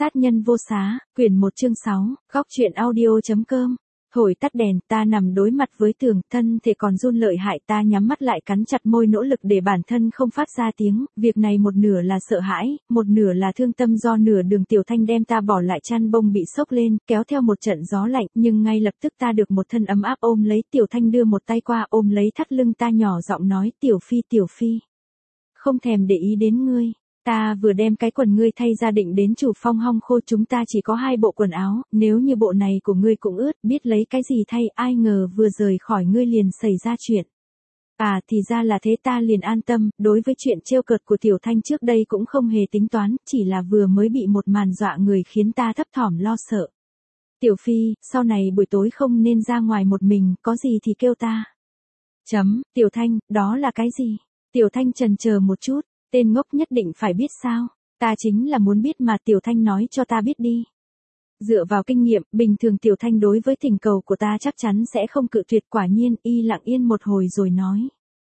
Sát nhân vô xá, quyển 1 chương 6, góc truyện audio.com. Thổi tắt đèn, ta nằm đối mặt với tường, thân thể còn run lợi hại, ta nhắm mắt lại cắn chặt môi nỗ lực để bản thân không phát ra tiếng, việc này một nửa là sợ hãi, một nửa là thương tâm do nửa đường Tiểu Thanh đem ta bỏ lại chăn bông bị sốc lên, kéo theo một trận gió lạnh, nhưng ngay lập tức ta được một thân ấm áp ôm lấy. Tiểu Thanh đưa một tay qua ôm lấy thắt lưng ta nhỏ giọng nói, Tiểu Phi, không thèm để ý đến ngươi. Ta vừa đem cái quần ngươi thay ra định đến chủ phong hong khô, chúng ta chỉ có 2 bộ quần áo, nếu như bộ này của ngươi cũng ướt, biết lấy cái gì thay, ai ngờ vừa rời khỏi ngươi liền xảy ra chuyện. À thì ra là thế, ta liền an tâm, đối với chuyện trêu cợt của Tiểu Thanh trước đây cũng không hề tính toán, chỉ là vừa mới bị một màn dọa người khiến ta thấp thỏm lo sợ. Tiểu Phi, sau này buổi tối không nên ra ngoài một mình, có gì thì kêu ta. Tiểu Thanh, đó là cái gì? Tiểu Thanh chần chờ một chút. Tên ngốc nhất định phải biết sao? Ta chính là muốn biết mà, Tiểu Thanh nói cho ta biết đi. Dựa vào kinh nghiệm, bình thường Tiểu Thanh đối với thỉnh cầu của ta chắc chắn sẽ không cự tuyệt, quả nhiên, y lặng yên một hồi rồi nói.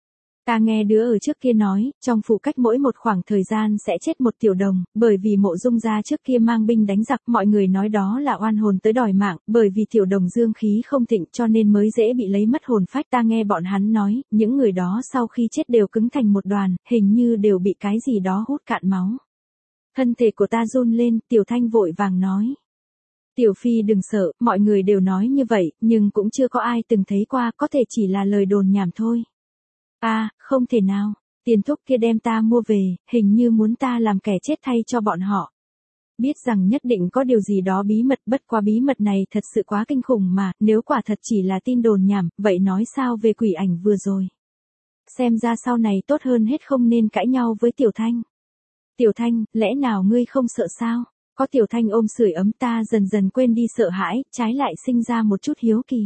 Ta nghe đứa ở trước kia nói, trong phủ cách mỗi một khoảng thời gian sẽ chết một tiểu đồng, bởi vì Mộ Dung gia trước kia mang binh đánh giặc, mọi người nói đó là oan hồn tới đòi mạng, bởi vì tiểu đồng dương khí không thịnh cho nên mới dễ bị lấy mất hồn phách. Ta nghe bọn hắn nói, những người đó sau khi chết đều cứng thành một đoàn, hình như đều bị cái gì đó hút cạn máu. Thân thể của ta run lên, Tiểu Thanh vội vàng nói. Tiểu Phi đừng sợ, mọi người đều nói như vậy, nhưng cũng chưa có ai từng thấy qua, có thể chỉ là lời đồn nhảm thôi. À, không thể nào, tiền thúc kia đem ta mua về, hình như muốn ta làm kẻ chết thay cho bọn họ. Biết rằng nhất định có điều gì đó bí mật, bất quá bí mật này thật sự quá kinh khủng mà, nếu quả thật chỉ là tin đồn nhảm, vậy nói sao về quỷ ảnh vừa rồi. Xem ra sau này tốt hơn hết không nên cãi nhau với Tiểu Thanh. Tiểu Thanh, lẽ nào ngươi không sợ sao? Có Tiểu Thanh ôm sưởi ấm, ta dần dần quên đi sợ hãi, trái lại sinh ra một chút hiếu kỳ.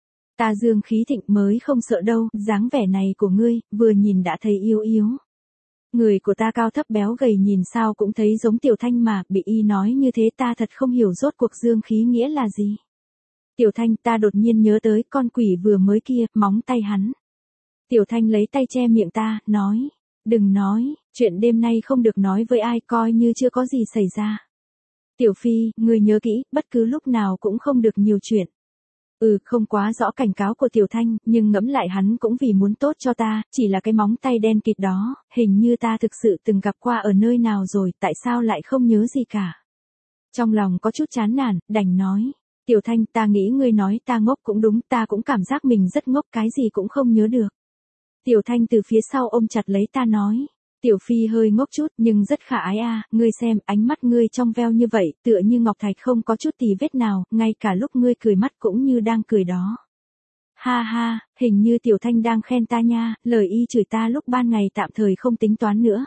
Ta dương khí thịnh mới không sợ đâu, dáng vẻ này của ngươi, vừa nhìn đã thấy yếu yếu. Người của ta cao thấp béo gầy nhìn sao cũng thấy giống Tiểu Thanh mà, bị y nói như thế ta thật không hiểu rốt cuộc dương khí nghĩa là gì. Tiểu Thanh, ta đột nhiên nhớ tới con quỷ vừa mới kia, móng tay hắn. Tiểu Thanh lấy tay che miệng ta, nói, đừng nói, chuyện đêm nay không được nói với ai, coi như chưa có gì xảy ra. Tiểu Phi, ngươi nhớ kỹ, bất cứ lúc nào cũng không được nhiều chuyện. Không quá rõ cảnh cáo của Tiểu Thanh, nhưng ngẫm lại hắn cũng vì muốn tốt cho ta, chỉ là cái móng tay đen kịt đó, hình như ta thực sự từng gặp qua ở nơi nào rồi, tại sao lại không nhớ gì cả. Trong lòng có chút chán nản, đành nói, Tiểu Thanh, ta nghĩ ngươi nói ta ngốc cũng đúng, ta cũng cảm giác mình rất ngốc, cái gì cũng không nhớ được. Tiểu Thanh từ phía sau ôm chặt lấy ta nói, Tiểu Phi hơi ngốc chút nhưng rất khả ái à, ngươi xem, ánh mắt ngươi trong veo như vậy, tựa như ngọc thạch không có chút tì vết nào, ngay cả lúc ngươi cười mắt cũng như đang cười đó. Ha ha, hình như Tiểu Thanh đang khen ta nha, lời y chửi ta lúc ban ngày tạm thời không tính toán nữa.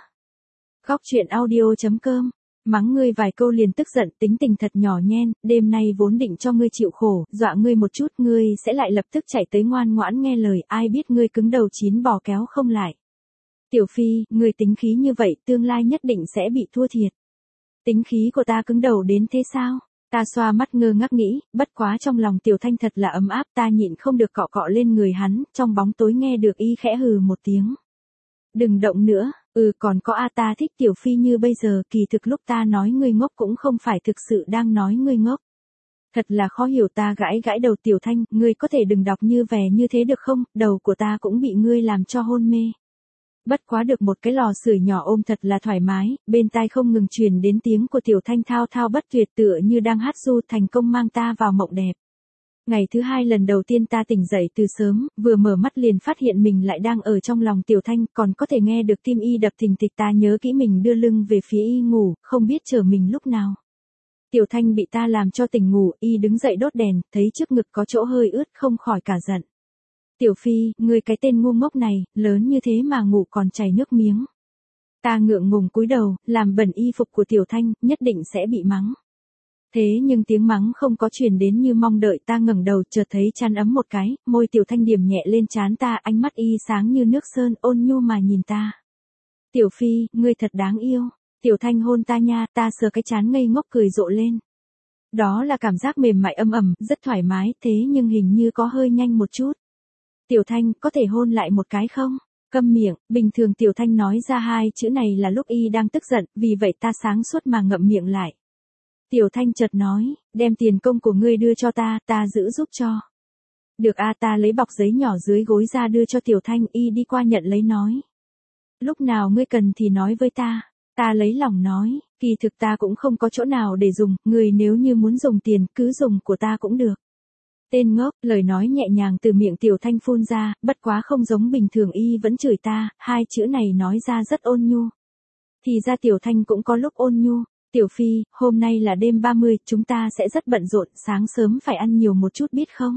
Góc truyện audio.com. Mắng ngươi vài câu liền tức giận, tính tình thật nhỏ nhen, đêm nay vốn định cho ngươi chịu khổ, dọa ngươi một chút, ngươi sẽ lại lập tức chạy tới ngoan ngoãn nghe lời, ai biết ngươi cứng đầu chín bò kéo không lại. Tiểu Phi, ngươi tính khí như vậy, tương lai nhất định sẽ bị thua thiệt. Tính khí của ta cứng đầu đến thế sao? Ta xoa mắt ngơ ngác nghĩ, bất quá trong lòng Tiểu Thanh thật là ấm áp, ta nhịn không được cọ cọ lên người hắn, trong bóng tối nghe được y khẽ hừ một tiếng. Đừng động nữa, còn có ta thích Tiểu Phi như bây giờ, kỳ thực lúc ta nói ngươi ngốc cũng không phải thực sự đang nói ngươi ngốc. Thật là khó hiểu, ta gãi gãi đầu. Tiểu Thanh, ngươi có thể đừng đọc như vẻ như thế được không, đầu của ta cũng bị ngươi làm cho hôn mê. Bất quá được một cái lò sưởi nhỏ ôm thật là thoải mái, bên tai không ngừng truyền đến tiếng của Tiểu Thanh thao thao bất tuyệt tựa như đang hát ru, thành công mang ta vào mộng đẹp. Ngày thứ 2 lần đầu tiên ta tỉnh dậy từ sớm, vừa mở mắt liền phát hiện mình lại đang ở trong lòng Tiểu Thanh, còn có thể nghe được tim y đập thình thịch. Ta nhớ kỹ mình đưa lưng về phía y ngủ, không biết chờ mình lúc nào. Tiểu Thanh bị ta làm cho tỉnh ngủ, y đứng dậy đốt đèn, thấy trước ngực có chỗ hơi ướt không khỏi cả giận. Tiểu Phi, ngươi cái tên ngu ngốc này, lớn như thế mà ngủ còn chảy nước miếng. Ta ngượng ngùng cúi đầu, làm bẩn y phục của Tiểu Thanh, nhất định sẽ bị mắng. Thế nhưng tiếng mắng không có truyền đến như mong đợi, ta ngẩng đầu chợt thấy chăn ấm một cái, môi Tiểu Thanh điểm nhẹ lên trán ta, ánh mắt y sáng như nước sơn, ôn nhu mà nhìn ta. Tiểu Phi, ngươi thật đáng yêu. Tiểu Thanh hôn ta nha, ta sờ cái trán ngây ngốc cười rộ lên. Đó là cảm giác mềm mại ấm ẩm, rất thoải mái, thế nhưng hình như có hơi nhanh một chút. Tiểu Thanh, có thể hôn lại một cái không? Câm miệng, bình thường Tiểu Thanh nói ra 2 chữ này là lúc y đang tức giận, vì vậy ta sáng suốt mà ngậm miệng lại. Tiểu Thanh chợt nói, đem tiền công của ngươi đưa cho ta, ta giữ giúp cho. Được a, ta lấy bọc giấy nhỏ dưới gối ra đưa cho Tiểu Thanh, y đi qua nhận lấy nói. Lúc nào ngươi cần thì nói với ta. Ta lấy lòng nói, kỳ thực ta cũng không có chỗ nào để dùng, người nếu như muốn dùng tiền, cứ dùng của ta cũng được. Tên ngốc, lời nói nhẹ nhàng từ miệng Tiểu Thanh phun ra, bất quá không giống bình thường y vẫn chửi ta, hai chữ này nói ra rất ôn nhu. Thì ra Tiểu Thanh cũng có lúc ôn nhu. Tiểu Phi, hôm nay là đêm 30, chúng ta sẽ rất bận rộn, sáng sớm phải ăn nhiều một chút biết không?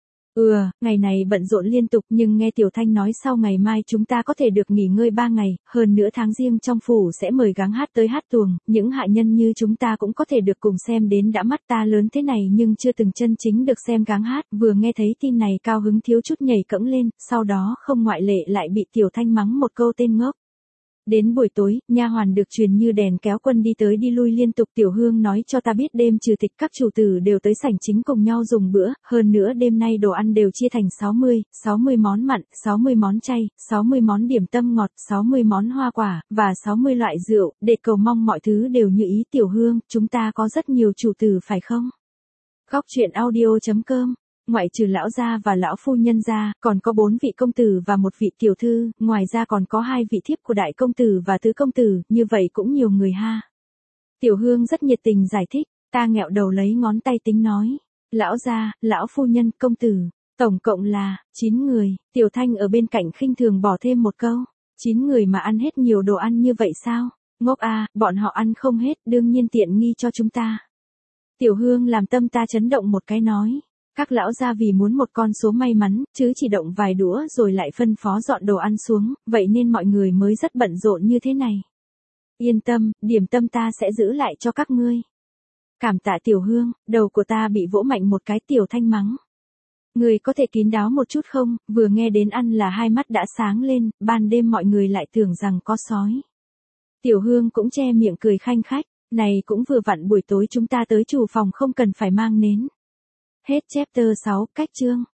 Ngày này bận rộn liên tục nhưng nghe Tiểu Thanh nói sau ngày mai chúng ta có thể được nghỉ ngơi 3 ngày, hơn nữa tháng riêng trong phủ sẽ mời gắng hát tới hát tuồng, những hạ nhân như chúng ta cũng có thể được cùng xem đến đã. Mắt ta lớn thế này nhưng chưa từng chân chính được xem gắng hát, vừa nghe thấy tin này cao hứng thiếu chút nhảy cẫng lên, sau đó không ngoại lệ lại bị Tiểu Thanh mắng một câu tên ngốc. Đến buổi tối, nha hoàn được truyền như đèn kéo quân đi tới đi lui liên tục. Tiểu Hương nói cho ta biết đêm trừ tịch các chủ tử đều tới sảnh chính cùng nhau dùng bữa, hơn nữa đêm nay đồ ăn đều chia thành 60 món mặn, 60 món chay, 60 món điểm tâm ngọt, 60 món hoa quả, và 60 loại rượu, để cầu mong mọi thứ đều như ý. Tiểu Hương, chúng ta có rất nhiều chủ tử phải không? Góc truyện audio.com. Ngoại trừ lão gia và lão phu nhân ra, còn có 4 vị công tử và một vị tiểu thư, ngoài ra còn có 2 vị thiếp của đại công tử và tứ công tử, như vậy cũng nhiều người ha. Tiểu Hương rất nhiệt tình giải thích, ta nghẹo đầu lấy ngón tay tính nói. Lão gia, lão phu nhân, công tử, tổng cộng là 9 người. Tiểu Thanh ở bên cạnh khinh thường bỏ thêm một câu, 9 người mà ăn hết nhiều đồ ăn như vậy sao? Ngốc a, bọn họ ăn không hết, đương nhiên tiện nghi cho chúng ta. Tiểu Hương làm tâm ta chấn động một cái nói. Các lão gia vì muốn một con số may mắn, chứ chỉ động vài đũa rồi lại phân phó dọn đồ ăn xuống, vậy nên mọi người mới rất bận rộn như thế này. Yên tâm, điểm tâm ta sẽ giữ lại cho các ngươi. Cảm tạ Tiểu Hương, đầu của ta bị vỗ mạnh một cái. Tiểu Thanh mắng. Người có thể kín đáo một chút không? Vừa nghe đến ăn là hai mắt đã sáng lên, ban đêm mọi người lại tưởng rằng có sói. Tiểu Hương cũng che miệng cười khanh khách, này cũng vừa vặn buổi tối chúng ta tới chủ phòng không cần phải mang nến. Hết chapter 6, cách chương.